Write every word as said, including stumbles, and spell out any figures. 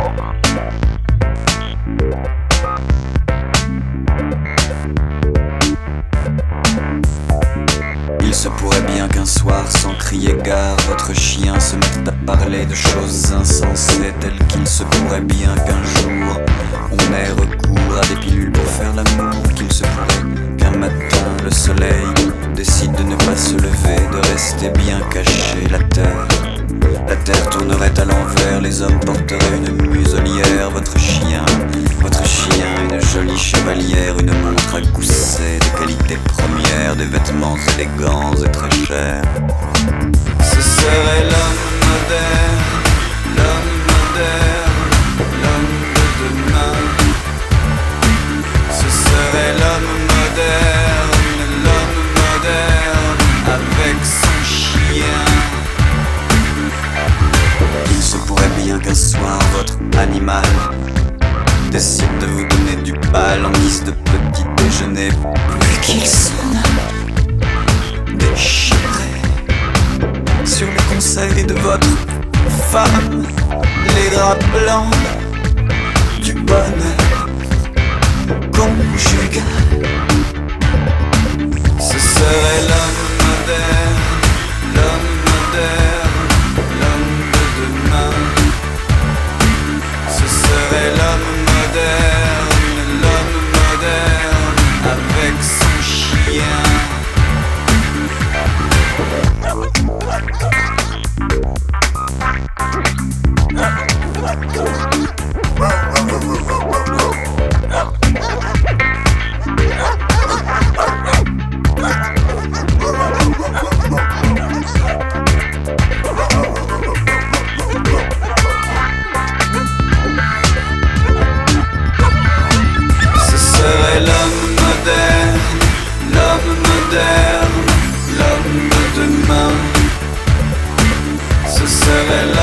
Il se pourrait bien qu'un soir, sans crier gare, votre chien se mette à parler de choses insensées, telles qu'il se pourrait bien qu'un jour on ait recours à des pilules pour faire l'amour, qu'il se pourrait qu'un matin le soleil décide de ne pas se lever, de rester bien caché. La terre, la terre tournerait à l'envers, les hommes porteraient une muselière, votre chien, votre chien, une jolie chevalière, une montre à gousset de qualité première, des vêtements élégants et très chers. Ce serait l'homme moderne, l'homme moderne, l'homme de demain. Ce serait l'homme moderne, l'homme moderne avec son chien. Il se pourrait bien qu'un soir votre animal décide de vous donner du bal en guise de petit déjeuner, puis qu'il s'en a déchiré sur le conseil de votre femme les draps blancs du bonheur conjugal. Ce serait l'homme moderne, l'homme moderne, l'homme de demain. Ce serait l'homme moderne, l'homme moderne avec son chien. Ce serait l'homme moderne, l'homme moderne, l'homme de demain. Ce serait